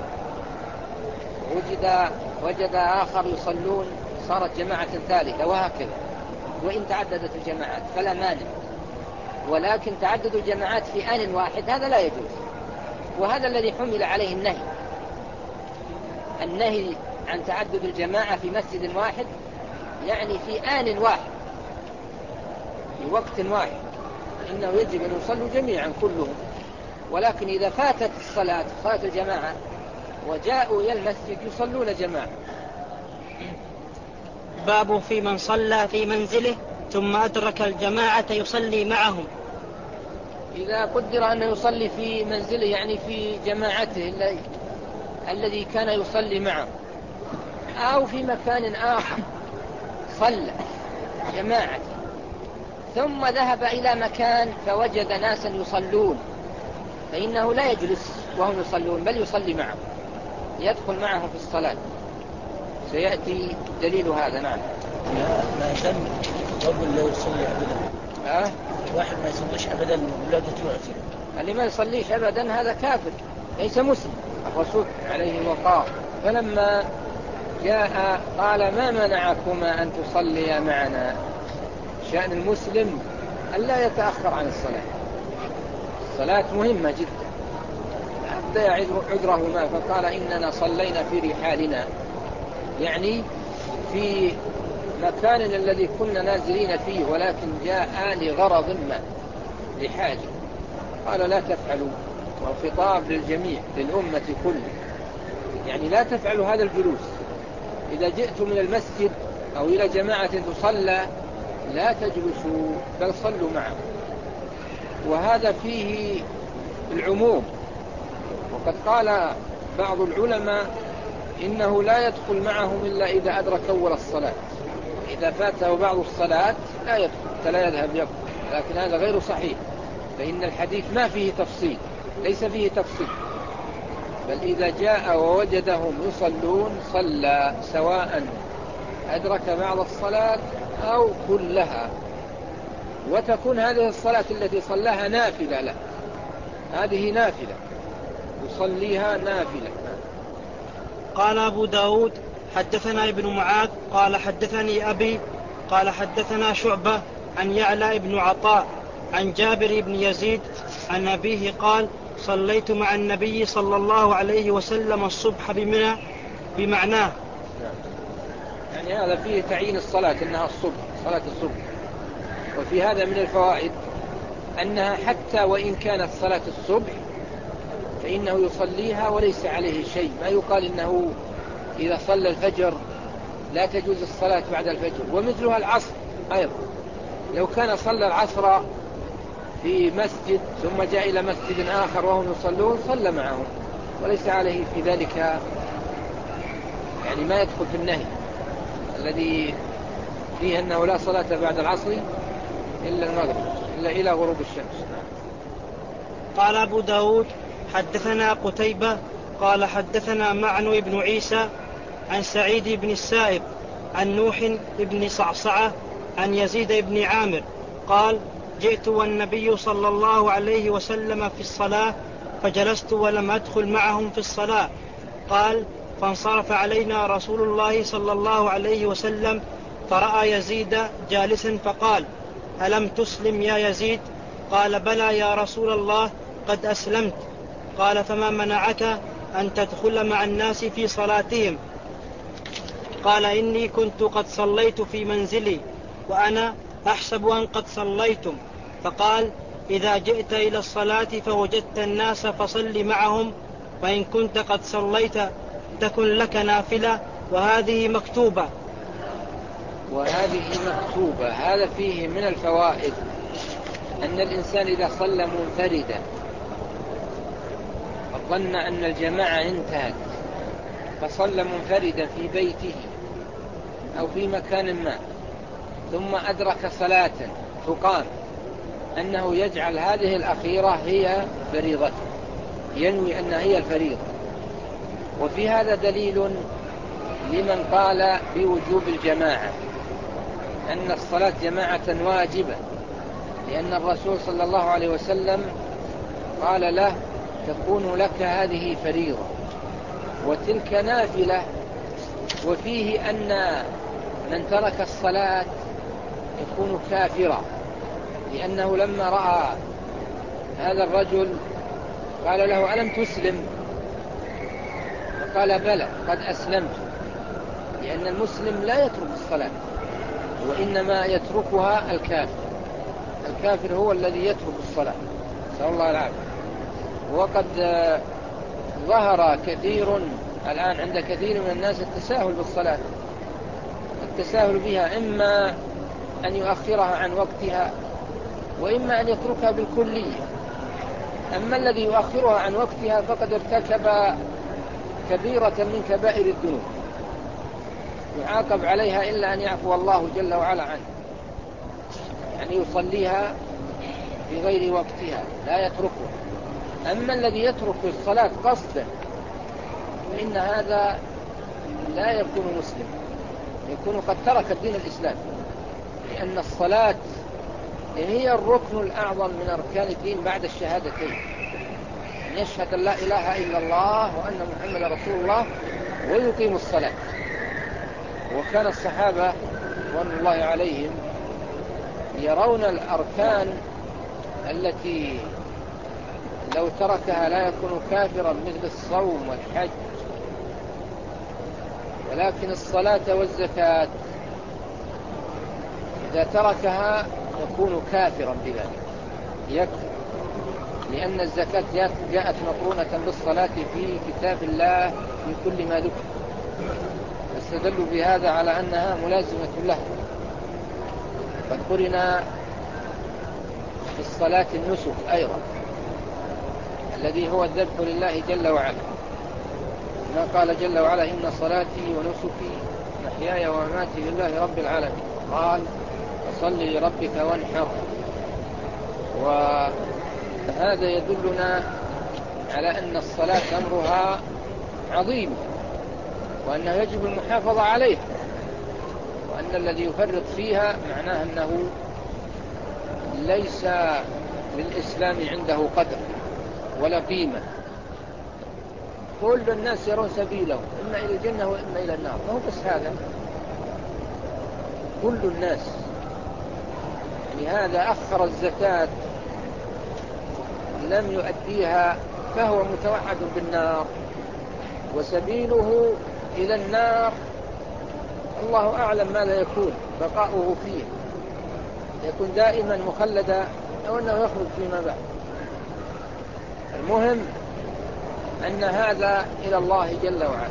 وجد, وجد آخر يصلون صارت جماعة ثالثة وهكذا، وإن تعددت الجماعات فلا مانع، ولكن تعدد الجماعات في آن واحد هذا لا يجوز. وهذا الذي حمل عليه النهي النهي عن تعدد الجماعة في مسجد واحد، يعني في آن واحد في وقت واحد، إنه يجب أن يصلوا جميعا كلهم. ولكن إذا فاتت الصلاة صلاة الجماعة وجاءوا إلى المسجد يصلون جماعة. باب في من صلى في منزله ثم أدرك الجماعة يصلي معهم. إذا قدر أنه يصلي في منزله يعني في جماعته الذي كان يصلي معه، أو في مكان آخر صلى جماعة ثم ذهب إلى مكان فوجد ناسا يصلون، فإنه لا يجلس وهم يصلون بل يصلي معهم، يدخل معهم في الصلاة. سيأتي دليل هذا. نعم. ما يسمى رجل لا يصلي أبدا. أه؟ واحد ما يصليش أبدا ولادة يعزل، اللي ما يصليش أبدا هذا كافر ليس مسلم. الرسول عليه وقار فلما جاء قال: ما منعكما أن تصليا معنا؟ شأن المسلم ألا يتأخر عن الصلاة، الصلاة مهمة جدا. حتى عذرهما فقال: إننا صلينا في رحالنا، يعني في مكان الذي كنا نازلين فيه، ولكن جاء لغرض ما لحاجة. قال: لا تفعلوا، والخطاب للجميع للأمة كله، يعني لا تفعلوا هذا الجلوس. إذا جئتم من المسجد أو إلى جماعة تصلى لا تجلسوا بل صلوا معه. وهذا فيه العموم. وقد قال بعض العلماء إنه لا يدخل معهم إلا إذا أدرك أول الصلاة، إذا فاته بعض الصلاة لا يدخل فلا يذهب يقف. لكن هذا غير صحيح، فإن الحديث ما فيه تفصيل، ليس فيه تفصيل، بل إذا جاء ووجدهم يصلون صلى، سواء أدرك بعض الصلاة أو كلها. وتكون هذه الصلاة التي صلاها نافلة له، هذه نافلة يصليها نافلة. قال أبو داود: حدثنا ابن معاذ قال حدثني أبي قال حدثنا شعبة عن يعلى بن عطاء عن جابر بن يزيد عن أبيه قال: صليت مع النبي صلى الله عليه وسلم الصبح بمنى بمعناه. يعني هذا فيه تعيين الصلاة إنها الصبح، صلاة الصبح. وفي هذا من الفوائد أنها حتى وإن كانت صلاة الصبح فإنه يصليها وليس عليه شيء. ما يقال إنه إذا صلى الفجر لا تجوز الصلاة بعد الفجر. ومثلها العصر أيضا، لو كان صلى العصر في مسجد ثم جاء إلى مسجد آخر وهم يصلون صلى معهم، وليس عليه في ذلك، يعني ما يدخل في النهي الذي فيه أنه لا صلاة بعد العصر إلا المغرب إلا إلى غروب الشمس. قال أبو داود: حدثنا قتيبة قال حدثنا معن بن عيسى عن سعيد بن السائب عن نوح بن صعصعة عن يزيد بن عامر قال: جئت والنبي صلى الله عليه وسلم في الصلاة فجلست ولم أدخل معهم في الصلاة. قال: فانصرف علينا رسول الله صلى الله عليه وسلم فرأى يزيد جالسا فقال: ألم تسلم يا يزيد؟ قال: بلى يا رسول الله قد أسلمت. قال: فما منعك أن تدخل مع الناس في صلاتهم؟ قال: إني كنت قد صليت في منزلي وأنا أحسب أن قد صليتم. فقال: إذا جئت إلى الصلاة فوجدت الناس فصل معهم، وإن كنت قد صليت تكن لك نافلة وهذه مكتوبة. وهذه مكتوبة. هذا فيه من الفوائد أن الإنسان إذا صلى منفردا ظن أن الجماعة انتهت فصلى منفردا في بيته أو في مكان ما ثم أدرك صلاة تقام أنه يجعل هذه الأخيرة هي فريضة، ينوي أنها هي الفريضة. وفي هذا دليل لمن قال بوجوب الجماعة، أن الصلاة جماعة واجبة، لأن الرسول صلى الله عليه وسلم قال له تكون لك هذه فريضة وتلك نافلة. وفيه أن من ترك الصلاة يكون كافرا، لأنه لما رأى هذا الرجل قال له ألم تسلم؟ فقال بلى قد أسلمت، لأن المسلم لا يترك الصلاة وإنما يتركها الكافر. الكافر هو الذي يترك الصلاة، نسأل الله العافية. وقد ظهر كثير الآن عند كثير من الناس التساهل بالصلاة، التساهل بها إما أن يؤخرها عن وقتها وإما أن يتركها بالكلية. أما الذي يؤخرها عن وقتها فقد ارتكب كبيرة من كبائر الذنوب يعاقب عليها إلا أن يعفو الله جل وعلا عنه، يعني يصليها في غير وقتها لا يتركها. أما الذي يترك الصلاة قصدا فإن هذا لا يكون مسلم، يكون قد ترك الدين الإسلامي، لأن الصلاة هي الركن الأعظم من أركان الدين بعد الشهادتين، أن يشهد أن لا إله إلا الله وأن محمد رسول الله ويقيم الصلاة. وكان الصحابة رضوان الله عليهم يرون الأركان التي لو تركها لا يكون كافرا مثل الصوم والحج، ولكن الصلاة والزكاة إذا تركها يكون كافرا بذلك، يكفر، لأن الزكاة جاءت مقرونة بالصلاة في كتاب الله في كل ما ذكر، استدلوا بهذا على أنها ملازمة له. قد قرن في الصلاة النسك أيضا الذي هو الذبح لله جل وعلا، ما قال جل وعلا إن صلاتي ونسكي محياي ومماتي لله رب العالمين، قال فصل لربك وانحر. وهذا يدلنا على أن الصلاة أمرها عظيم وأنه يجب المحافظة عليها، وأن الذي يفرط فيها معناه أنه ليس للإسلام عنده قدر ولا قيمة. كل الناس يرون سبيله إما إلى الجنة وإما إلى النار، ما هو بس هذا، كل الناس. يعني هذا أخر الزكاة لم يؤديها فهو متوعد بالنار وسبيله إلى النار الله أعلم ماذا يكون بقاؤه فيه، يكون دائما مخلدا أو أنه يخرج فيما بعد. المهم أن هذا إلى الله جل وعلا،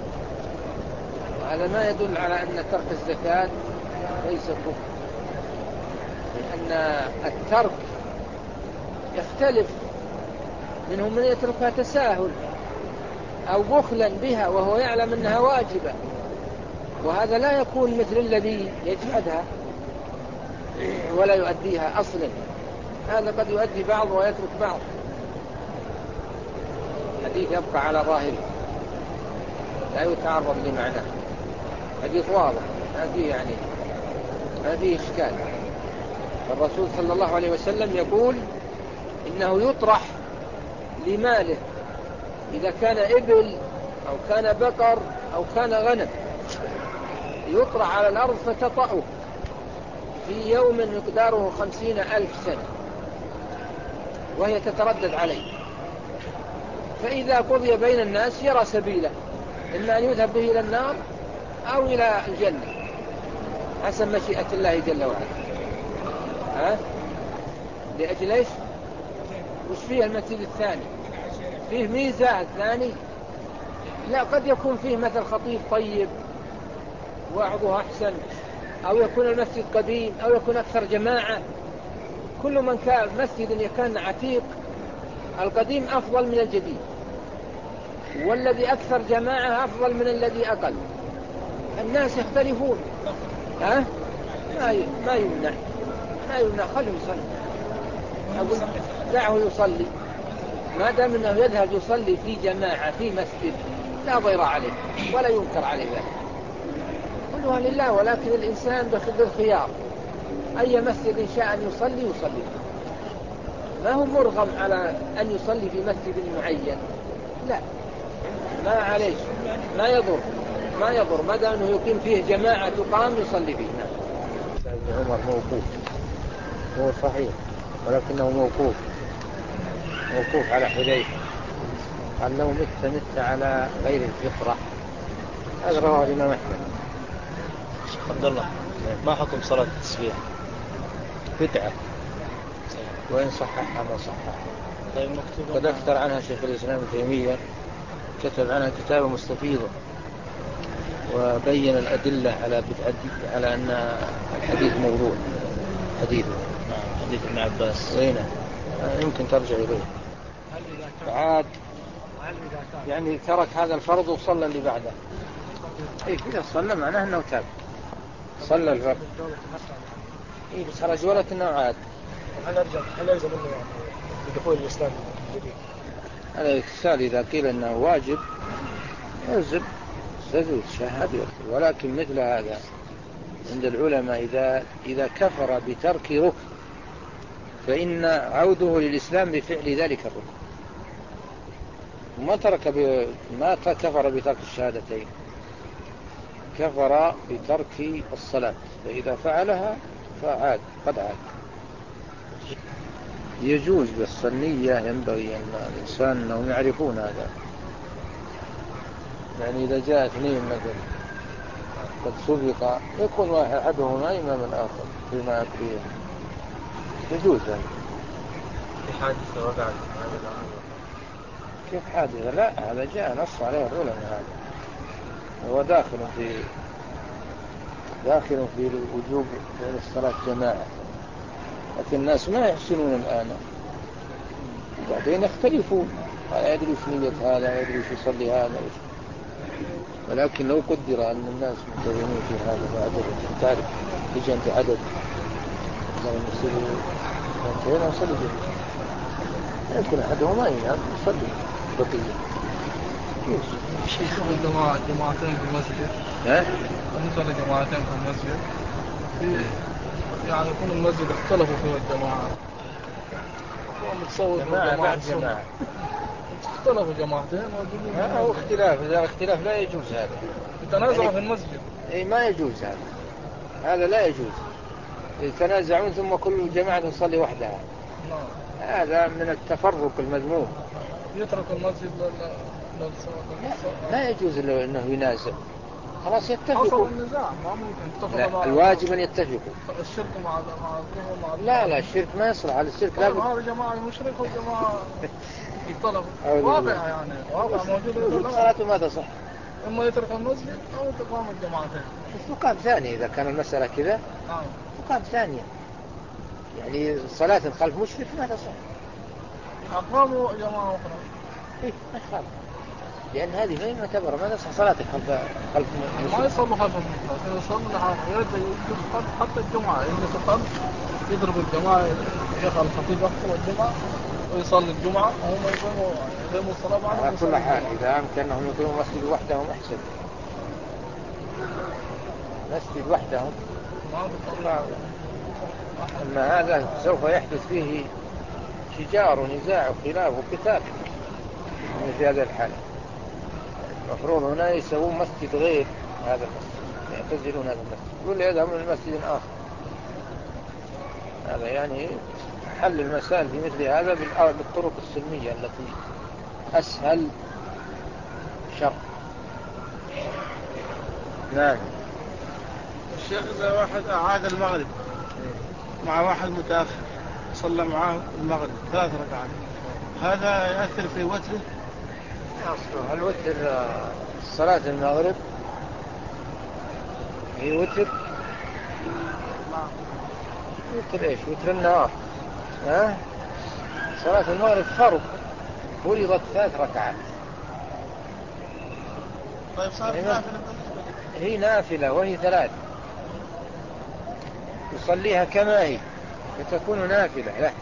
وهذا ما يدل على أن ترك الزكاة ليس كفر، لأن الترك يختلف، منهم من يتركها تساهل أو بخلا بها وهو يعلم أنها واجبة، وهذا لا يكون مثل الذي يجحدها ولا يؤديها أصلا، هذا قد يؤدي بعض ويترك بعض. حديث يبقى على ظاهره لا يتعرض لمعناه، حديث واضح ما فيه يعني ما فيه إشكال. الرسول صلى الله عليه وسلم يقول إنه يطرح لماله إذا كان إبل أو كان بقر أو كان غنم، يطرح على الأرض فتطأه في يوم مقداره خمسين ألف سنة وهي تتردد عليه، فإذا قضي بين الناس يرى سبيله، إما أن يذهب به إلى النار أو إلى الجنة حسب مشيئة الله جل وعلا. ها؟ لأجل إيش؟ وش فيه المسجد الثاني؟ فيه ميزة الثاني لا، قد يكون فيه مثل خطيب طيب وعظه أحسن، أو يكون المسجد قديم، أو يكون أكثر جماعة. كل من كان مسجد كان عتيق القديم أفضل من الجديد، والذي أكثر جماعة أفضل من الذي أقل. الناس يختلفون. ها؟ ما ما يمنع ما يمنع خليه يصلي. أقول دعه يصلي ما دام أنه يذهب يصلي في جماعة في مسجد لا ضير عليه ولا ينكر عليه ذلك، كلها لله. ولكن الإنسان بالخيار، أي مسجد شاء أن يصلي يصلي، ما هو مرغم على أن يصلي في مسجد معين، لا، ما عليه، ما يضر ما يضر ما دام أنه يقيم فيه جماعة تقام يصلي فيه. نعم. ابن عمر موقوف، هو صحيح ولكنه موقوف موقوف على حذيفة، قال لو مت مت على غير الفطرة. هذا رواه الإمام أحمد. شيخ عبد الله، ما حكم صلاة التسبيح؟ بدعة، وإن صححها ما صححها. طيب مكتوب قد أكثر عنها شيخ الإسلام ابن تيمية، كتب عنها كتابة مستفيضة وبين الأدلة على على أن الحديث موضوع. حديث حديث ابن عباس وين يمكن ترجع إليه. عاد يعني ترك هذا الفرض وصلى اللي بعده. إيه إذا صلى معناه أنه تاب، صلى الفرض. إيه بس خرج ولا أنه عاد. هل أرجع هل أرجع منه يعني بدخول الإسلام الجديد؟ هذا الإكسال إذا قيل أنه واجب يجب سجود شهادة، ولكن مثل هذا عند العلماء إذا إذا كفر بترك ركن فإن عوده للإسلام بفعل ذلك الركن، وما ترك ب... ما كفر بترك الشهادتين، كفر بترك الصلاة، فإذا فعلها فعاد قد عاد. يجوز بس النية ينبغي أن الإنسان أنهم يعرفون هذا. يعني إذا جاء اثنين مثلا قد سبق يكون واحد أحدهما إمام الآخر فيما أكفيه، يجوز ذلك. في حادثة وقعت هذا الأمر. كيف حادثة؟ لا، هذا جاء نص عليه العلماء، هذا هو داخل في داخل في وجوب الصلاة جماعة، لكن الناس ما يحسنون الآن، بعدين يختلفون، لا يدري في نية هذا، لا يدري في يصلي هذا. ولكن لو قدر أن الناس منتظمين في هذا وعدد، تعرف يجي أنت عدد لو نصلي انتهينا نصلي جميعا، يمكن أحدهم ما ينام يصلي بقية. شيخ الجماعة جماعتين في المسجد، ها؟ بالنسبة لجماعتين في المسجد في يعني يكون المسجد اختلفوا فيه الجماعة، جماعة بعد جماعة اختلفوا جماعتين ما هو اختلاف، إذا اختلاف لا يجوز هذا، يتنازعوا يعني في المسجد. إيه ما يجوز هذا، هذا لا يجوز. يتنازعون ثم كل جماعة تصلي وحدها، نعم. هذا من التفرق المذموم. يترك المسجد لل لا يجوز له انه ينازع، خلاص يتفقوا. حصل النزاع ما ممكن. لا، الواجب ان يتفقوا. الشرك مع مع مع لا لا الشرك ما يصلح على الشرك. لا طيب هذا جماعة مشرك وجماعة يطلب واقع، يعني واقع موجود. صلاته ما تصح، اما يترك المسجد او تقام الجماعتين. مقام ثاني اذا كان المسألة كذا. نعم. مقام ثانية، يعني صلاة خلف مشرك ما تصح. أقاموا جماعة أخرى. إيه ما يخالف، لأن هذه ما يعتبر ما تصح صلاتك خلف خلف ما يصلوا خلف المسجد، يصلوا لها يرد حتى الجمعة يجلس الخلف يضرب الجماعة، يخل الخطيب يحكم الجمعة ويصلي الجمعة وهم يقوموا يقيموا الصلاة بعد. على كل حال إذا أمكن أنهم يقيموا مسجد وحدهم أحسن، مسجد وحدهم. أما هذا سوف يحدث فيه شجار ونزاع وخلاف وقتال في هذا الحالة. المفروض هنا يسوون مسجد غير هذا المسجد، يعتزلون هذا المسجد، يقول يذهبون للمسجد آخر. هذا يعني حل المسائل في مثل هذا بالطرق السلمية التي أسهل شر. نعم. الشيخ إذا واحد أعاد المغرب مع واحد متأخر صلى معه المغرب ثلاث ركعات، هذا يأثر في وتره؟ أصله الوتر صلاة المغرب هي وتر وتر إيش وتر النهار. ها صلاة المغرب فرض فرضت ثلاث ركعات. طيب صارت نافلة. هي نافلة وهي ثلاث يصليها كما هي فتكون نافلة له،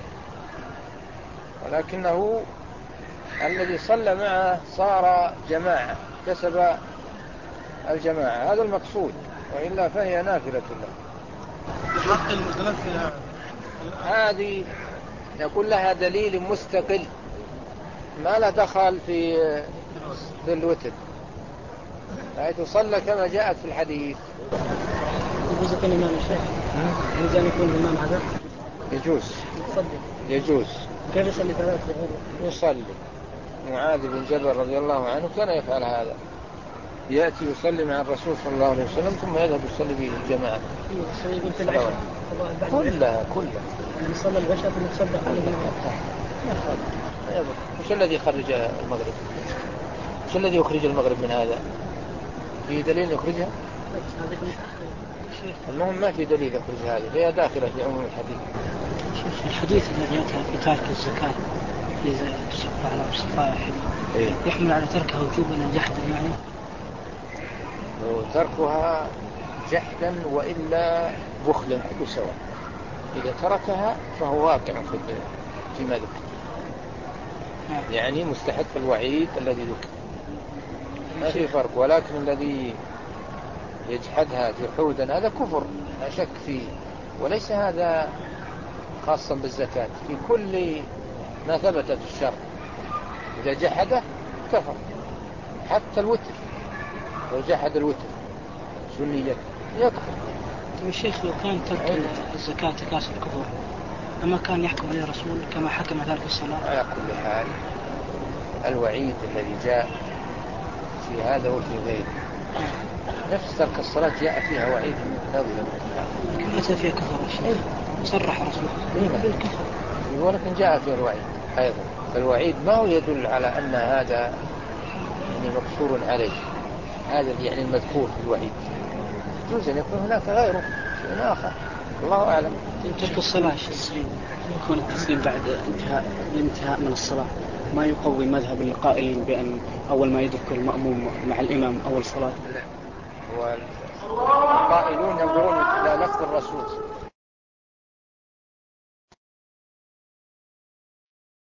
ولكنه الذي صلى معه صار جماعة كسب الجماعة، هذا المقصود، وإلا فهي نافلة له. حق المتنفل هذه نقول لها دليل مستقل ما لا دخل في في الوتر، حيث صلى كما جاءت في الحديث. يجوز يكون إمام الشيخ؟ يجوز أن يكون الإمام هذا؟ يجوز يصلي. يجوز كيف يصلي ثلاثة؟ يصلي. معاذ بن جبل رضي الله عنه كان يفعل هذا، يأتي يصلي مع الرسول صلى الله عليه وسلم ثم يذهب يصلي به الجماعة. يقول في العشاء كلها كلها يعني صلى العشاء ثم تصدق عليه. وش الذي يخرج المغرب؟ وش الذي يخرج المغرب من هذا؟ في دليل يخرجها؟ المهم ما في دليل يخرج هذه، هي داخلة في عموم الحديث. الحديث الذي أتى في تارك الزكاة إذا تصفى على الصفائح إيه؟ يحمل على تركها وجوبا جحدا يعني؟ تركها جحدا وإلا بخلا كل سواء، إذا تركها فهو واقع في فيما ذكر، يعني مستحق الوعيد الذي ذكر، ما في فرق. ولكن الذي يجحدها جحودا هذا كفر لا شك فيه، وليس هذا خاصا بالزكاة، في كل ما ثبت في الشرع إذا جحده كفر. حتى الوتر لو جحد الوتر سنية يكفر. الشيخ لو كان ترك الزكاة تكاسل الكفر أما كان يحكم عليه الرسول كما حكم ذلك الصلاة؟ على كل حال الوعيد الذي جاء في هذا وفي غيره نفس ترك الصلاة جاء فيها وعيد نظير. لكن فيها كفر الشيخ صرح رسول بالكفر، ولكن جاء فيها الوعيد أيضا. فالوعيد ما هو يدل على أن هذا يعني مقصور عليه، هذا يعني المذكور في الوعيد يجوز أن يكون هناك غيره شيء آخر، الله أعلم. ترك الصلاة التسليم يكون التسليم بعد انتهاء الانتهاء من الصلاة ما يقوي مذهب القائلين بأن أول ما يدرك المأموم مع الإمام أول صلاة؟ لا، هو القائلون ينظرون إلى لفظ الرسول